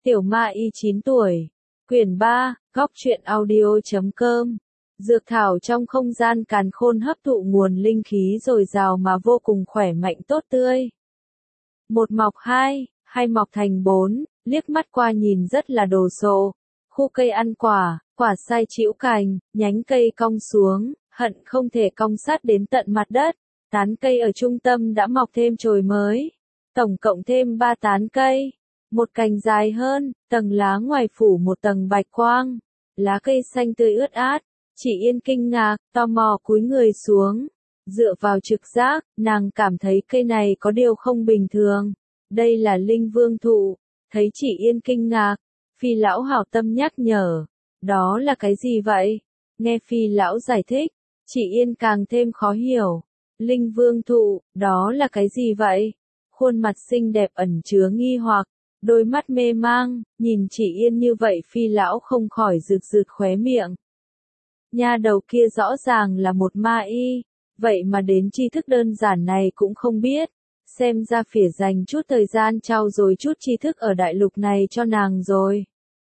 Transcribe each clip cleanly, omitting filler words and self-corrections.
Tiểu Ma Y 9 tuổi. Quyển 3, góc truyện audio.com. Dược thảo trong không gian càn khôn hấp thụ nguồn linh khí dồi dào mà vô cùng khỏe mạnh tốt tươi. Một mọc hai, hai mọc thành bốn, liếc mắt qua nhìn rất là đồ sộ. Khu cây ăn quả, quả sai chĩu cành, nhánh cây cong xuống, hận không thể cong sát đến tận mặt đất. Tán cây ở trung tâm đã mọc thêm chồi mới. Tổng cộng thêm 3 tán cây. Một cành dài hơn, tầng lá ngoài phủ một tầng bạch quang. Lá cây xanh tươi ướt át. Chỉ Yên kinh ngạc, tò mò cúi người xuống. Dựa vào trực giác, nàng cảm thấy cây này có điều không bình thường. Đây là linh vương thụ. Thấy Chỉ Yên kinh ngạc, Phi lão hảo tâm nhắc nhở. Đó là cái gì vậy? Nghe Phi lão giải thích, Chỉ Yên càng thêm khó hiểu. Linh vương thụ, đó là cái gì vậy? Khuôn mặt xinh đẹp ẩn chứa nghi hoặc, đôi mắt mê mang, nhìn Chỉ Yên như vậy Phi lão không khỏi rực rực khóe miệng. Nha đầu kia rõ ràng là một ma y, vậy mà đến tri thức đơn giản này cũng không biết. Xem ra phỉa dành chút thời gian trau dồi chút tri thức ở đại lục này cho nàng rồi.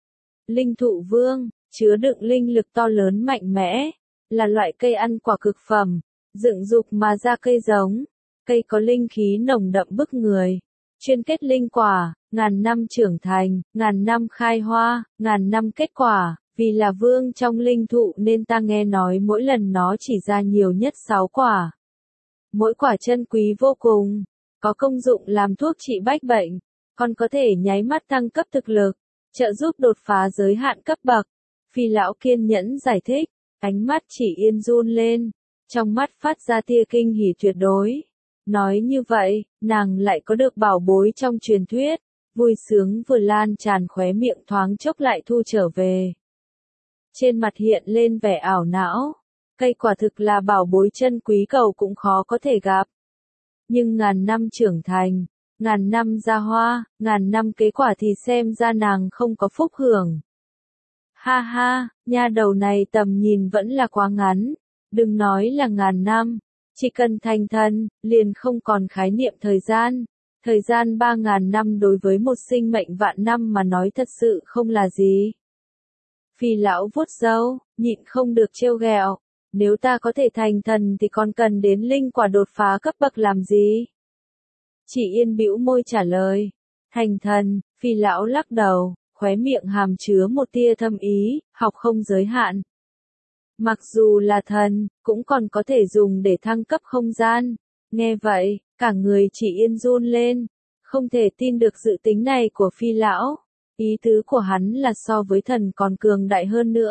Linh thụ vương, chứa đựng linh lực to lớn mạnh mẽ, là loại cây ăn quả cực phẩm, dựng dục mà ra cây giống. Cây có linh khí nồng đậm bức người, chuyên kết linh quả, ngàn năm trưởng thành, ngàn năm khai hoa, ngàn năm kết quả. Vì là vương trong linh thụ nên ta nghe nói mỗi lần nó chỉ ra nhiều nhất 6 quả. Mỗi quả chân quý vô cùng, có công dụng làm thuốc trị bách bệnh, còn có thể nháy mắt tăng cấp thực lực, trợ giúp đột phá giới hạn cấp bậc. Phi lão kiên nhẫn giải thích, ánh mắt Chỉ Yên run lên, trong mắt phát ra tia kinh hỉ tuyệt đối. Nói như vậy, nàng lại có được bảo bối trong truyền thuyết, vui sướng vừa lan tràn khóe miệng thoáng chốc lại thu trở về. Trên mặt hiện lên vẻ ảo não, cây quả thực là bảo bối chân quý cầu cũng khó có thể gặp. Nhưng ngàn năm trưởng thành, ngàn năm ra hoa, ngàn năm kế quả thì xem ra nàng không có phúc hưởng. Ha ha, nha đầu này tầm nhìn vẫn là quá ngắn, đừng nói là ngàn năm, chỉ cần thành thân, liền không còn khái niệm thời gian. Thời gian 3.000 năm đối với một sinh mệnh vạn năm mà nói thật sự không là gì. Phi lão vuốt râu, nhịn không được trêu ghẹo. Nếu ta có thể thành thần thì còn cần đến linh quả đột phá cấp bậc làm gì? Chỉ Yên bĩu môi trả lời. Thành thần, Phi lão lắc đầu, khóe miệng hàm chứa một tia thâm ý, học không giới hạn. Mặc dù là thần, cũng còn có thể dùng để thăng cấp không gian. Nghe vậy, cả người Chỉ Yên run lên. Không thể tin được dự tính này của Phi lão. Ý tứ của hắn là so với thần còn cường đại hơn nữa.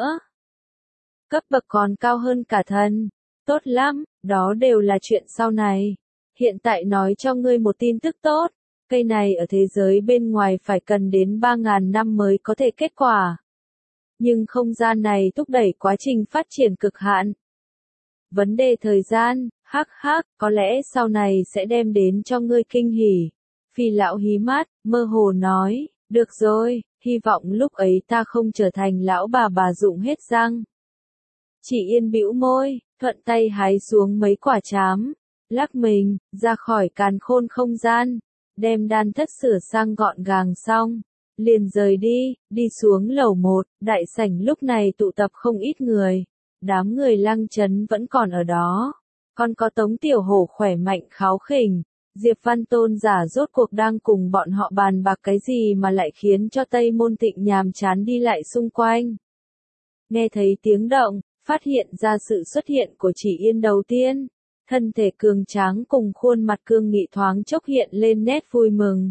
Cấp bậc còn cao hơn cả thần. Tốt lắm, đó đều là chuyện sau này. Hiện tại nói cho ngươi một tin tức tốt. Cây này ở thế giới bên ngoài phải cần đến 3.000 năm mới có thể kết quả. Nhưng không gian này thúc đẩy quá trình phát triển cực hạn. Vấn đề thời gian, có lẽ sau này sẽ đem đến cho ngươi kinh hỉ. Phi lão hí mắt, mơ hồ nói, được rồi, hy vọng lúc ấy ta không trở thành lão bà rụng hết răng. Chỉ Yên bĩu môi, thuận tay hái xuống mấy quả trám, lắc mình, ra khỏi càn khôn không gian, đem đan thất sửa sang gọn gàng xong, liền rời đi xuống lầu 1, đại sảnh lúc này tụ tập không ít người, đám người Lăng Chấn vẫn còn ở đó, còn có Tống Tiểu Hổ khỏe mạnh kháo khỉnh. Diệp Văn Tôn giả rốt cuộc đang cùng bọn họ bàn bạc cái gì mà lại khiến cho Tây Môn Tịnh nhàm chán đi lại xung quanh. Nghe thấy tiếng động, phát hiện ra sự xuất hiện của Chỉ Yên đầu tiên, thân thể cường tráng cùng khuôn mặt cương nghị thoáng chốc hiện lên nét vui mừng.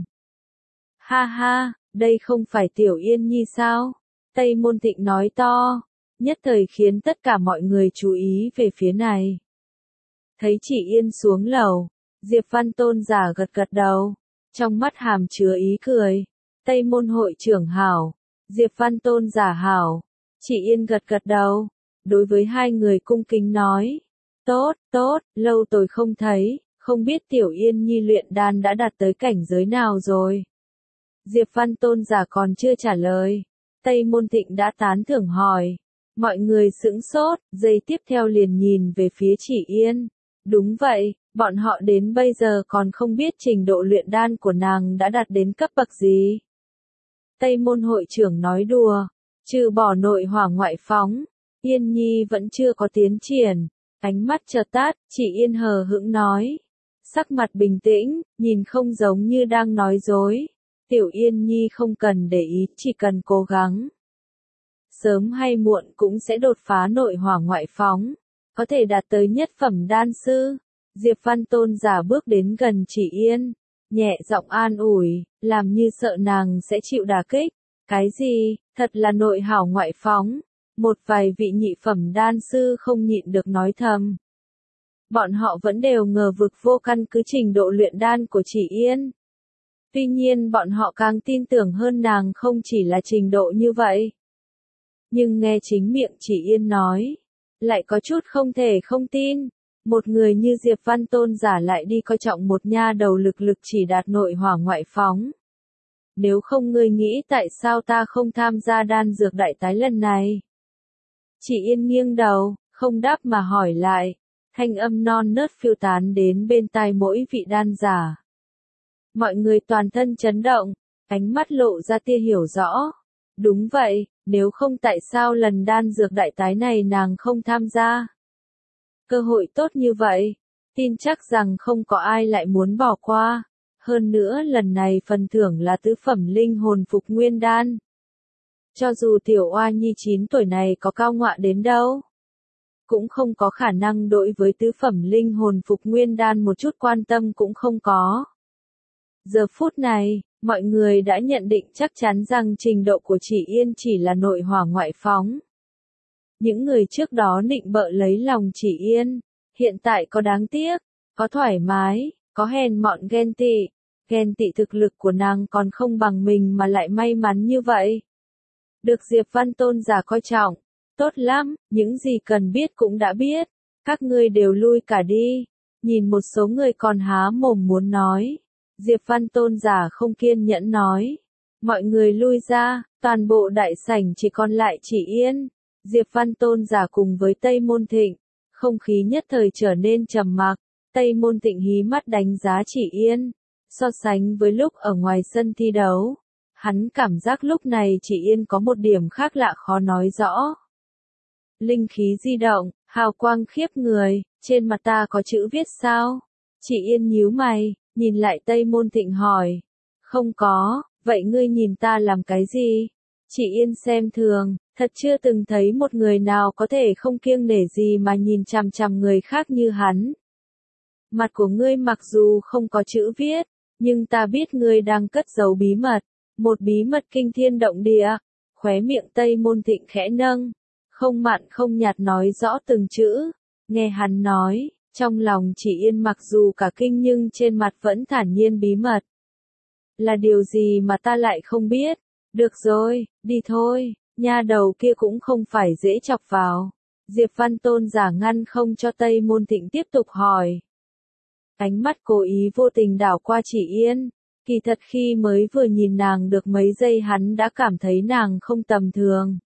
Ha ha, đây không phải Tiểu Yên Nhi sao? Tây Môn Tịnh nói to, nhất thời khiến tất cả mọi người chú ý về phía này. Thấy Chỉ Yên xuống lầu, Diệp Văn Tôn giả gật gật đầu, trong mắt hàm chứa ý cười. Tây Môn hội trưởng hảo, Diệp Văn Tôn giả hảo. Chỉ Yên gật gật đầu, đối với hai người cung kính nói. Tốt, lâu tôi không thấy, không biết Tiểu Yên Nhi luyện đan đã đạt tới cảnh giới nào rồi. Diệp Văn Tôn giả còn chưa trả lời. Tây Môn Tịnh đã tán thưởng hỏi. Mọi người sững sốt, giây tiếp theo liền nhìn về phía Chỉ Yên. Đúng vậy. Bọn họ đến bây giờ còn không biết trình độ luyện đan của nàng đã đạt đến cấp bậc gì. Tây Môn hội trưởng nói đùa, trừ bỏ nội hỏa ngoại phóng, Yên Nhi vẫn chưa có tiến triển. Ánh mắt chợt tắt, chị Yên hờ hững nói. Sắc mặt bình tĩnh, nhìn không giống như đang nói dối. Tiểu Yên Nhi không cần để ý, chỉ cần cố gắng. Sớm hay muộn cũng sẽ đột phá nội hỏa ngoại phóng, có thể đạt tới nhất phẩm đan sư. Diệp Văn Tôn giả bước đến gần chị Yên, nhẹ giọng an ủi, làm như sợ nàng sẽ chịu đả kích. Cái gì, thật là nội hảo ngoại phóng. Một vài vị nhị phẩm đan sư không nhịn được nói thầm. Bọn họ vẫn đều ngờ vực vô căn cứ trình độ luyện đan của chị Yên. Tuy nhiên bọn họ càng tin tưởng hơn nàng không chỉ là trình độ như vậy. Nhưng nghe chính miệng chị Yên nói, lại có chút không thể không tin. Một người như Diệp Văn Tôn giả lại đi coi trọng một nha đầu lực chỉ đạt nội hỏa ngoại phóng. Nếu không ngươi nghĩ tại sao ta không tham gia đan dược đại tái lần này? Chị Yên nghiêng đầu, không đáp mà hỏi lại. Thanh âm non nớt phiêu tán đến bên tai mỗi vị đan giả. Mọi người toàn thân chấn động, ánh mắt lộ ra tia hiểu rõ. Đúng vậy, nếu không tại sao lần đan dược đại tái này nàng không tham gia? Cơ hội tốt như vậy, tin chắc rằng không có ai lại muốn bỏ qua. Hơn nữa lần này phần thưởng là tứ phẩm linh hồn phục nguyên đan. Cho dù tiểu oa nhi 9 tuổi này có cao ngọa đến đâu, cũng không có khả năng đối với tứ phẩm linh hồn phục nguyên đan một chút quan tâm cũng không có. Giờ phút này, mọi người đã nhận định chắc chắn rằng trình độ của chị Yên chỉ là nội hỏa ngoại phóng. Những người trước đó nịnh bợ lấy lòng chị Yên, hiện tại có đáng tiếc, có thoải mái, có hèn mọn ghen tị thực lực của nàng còn không bằng mình mà lại may mắn như vậy. Được Diệp Văn Tôn giả coi trọng, tốt lắm, những gì cần biết cũng đã biết, các ngươi đều lui cả đi. Nhìn một số người còn há mồm muốn nói, Diệp Văn Tôn giả không kiên nhẫn nói, mọi người lui ra, toàn bộ đại sảnh chỉ còn lại chị Yên. Diệp Văn Tôn giả cùng với Tây Môn Thịnh, không khí nhất thời trở nên trầm mặc. Tây Môn Thịnh hí mắt đánh giá chị Yên, so sánh với lúc ở ngoài sân thi đấu, hắn cảm giác lúc này chị Yên có một điểm khác lạ khó nói rõ. Linh khí di động, hào quang khiếp người, trên mặt ta có chữ viết sao? Chị Yên nhíu mày, nhìn lại Tây Môn Thịnh hỏi. Không có, vậy ngươi nhìn ta làm cái gì? Chị Yên xem thường, thật chưa từng thấy một người nào có thể không kiêng nể gì mà nhìn chằm chằm người khác như hắn. Mặt của ngươi mặc dù không có chữ viết, nhưng ta biết ngươi đang cất giấu bí mật, một bí mật kinh thiên động địa. Khóe miệng Tây Môn Thịnh khẽ nâng, không mặn không nhạt nói rõ từng chữ. Nghe hắn nói, trong lòng chị Yên mặc dù cả kinh nhưng trên mặt vẫn thản nhiên bí mật. Là điều gì mà ta lại không biết? Được rồi, đi thôi, nha đầu kia cũng không phải dễ chọc vào. Diệp Văn Tôn giả ngăn không cho Tây Môn Thịnh tiếp tục hỏi. Ánh mắt cố ý vô tình đảo qua chị Yên, kỳ thật khi mới vừa nhìn nàng được mấy giây hắn đã cảm thấy nàng không tầm thường.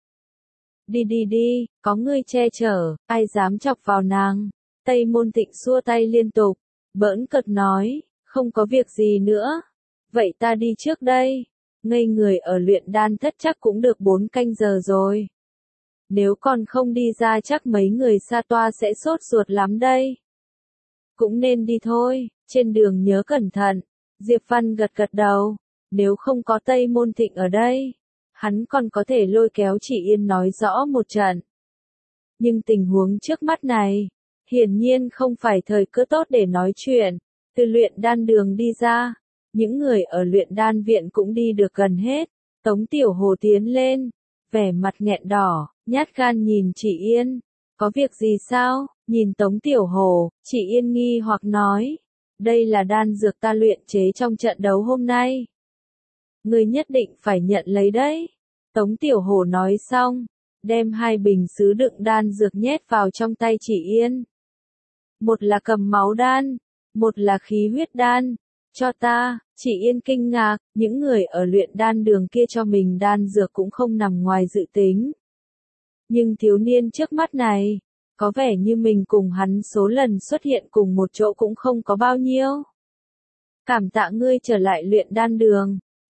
Đi, có ngươi che chở, ai dám chọc vào nàng. Tây Môn Thịnh xua tay liên tục, bỡn cợt nói, không có việc gì nữa. Vậy ta đi trước đây. Ngây người ở luyện đan thất chắc cũng được 4 canh giờ rồi. Nếu còn không đi ra chắc mấy người xa toa sẽ sốt ruột lắm đây. Cũng nên đi thôi, trên đường nhớ cẩn thận. Diệp Văn gật đầu, nếu không có Tây Môn Thịnh ở đây, hắn còn có thể lôi kéo chị Yên nói rõ một trận. Nhưng tình huống trước mắt này, hiển nhiên không phải thời cơ tốt để nói chuyện. Từ luyện đan đường đi ra, những người ở luyện đan viện cũng đi được gần hết. Tống Tiểu Hồ tiến lên, vẻ mặt nghẹn đỏ, nhát gan nhìn chị Yên. Có việc gì sao? Nhìn Tống Tiểu Hồ, chị Yên nghi hoặc nói. Đây là đan dược ta luyện chế trong trận đấu hôm nay. Ngươi nhất định phải nhận lấy đấy. Tống Tiểu Hồ nói xong, đem 2 bình sứ đựng đan dược nhét vào trong tay chị Yên. Một là cầm máu đan, một là khí huyết đan. Cho ta, chị Yên kinh ngạc, những người ở luyện đan đường kia cho mình đan dược cũng không nằm ngoài dự tính. Nhưng thiếu niên trước mắt này, có vẻ như mình cùng hắn số lần xuất hiện cùng một chỗ cũng không có bao nhiêu. Cảm tạ ngươi trở lại luyện đan đường.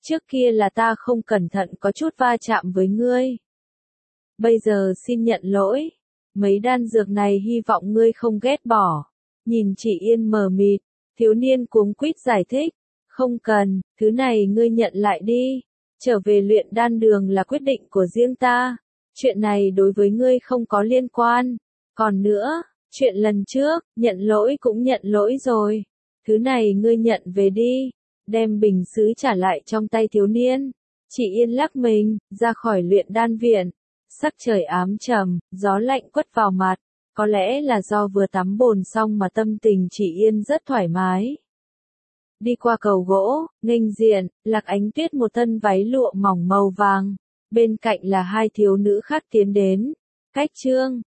Trước kia là ta không cẩn thận có chút va chạm với ngươi. Bây giờ xin nhận lỗi. Mấy đan dược này hy vọng ngươi không ghét bỏ. Nhìn chị Yên mờ mịt, thiếu niên cuống quýt giải thích. Không cần, thứ này ngươi nhận lại đi. Trở về luyện đan đường là quyết định của riêng ta. Chuyện này đối với ngươi không có liên quan. Còn nữa, chuyện lần trước, nhận lỗi cũng nhận lỗi rồi. Thứ này ngươi nhận về đi. Đem bình sứ trả lại trong tay thiếu niên. Chị Yên lắc mình, ra khỏi luyện đan viện. Sắc trời ám trầm, gió lạnh quất vào mặt. Có lẽ là do vừa tắm bồn xong mà tâm tình chị Yên rất thoải mái. Đi qua cầu gỗ, nghênh diện, Lạc Ánh Tuyết một thân váy lụa mỏng màu vàng. Bên cạnh là hai thiếu nữ khác tiến đến. Cách chương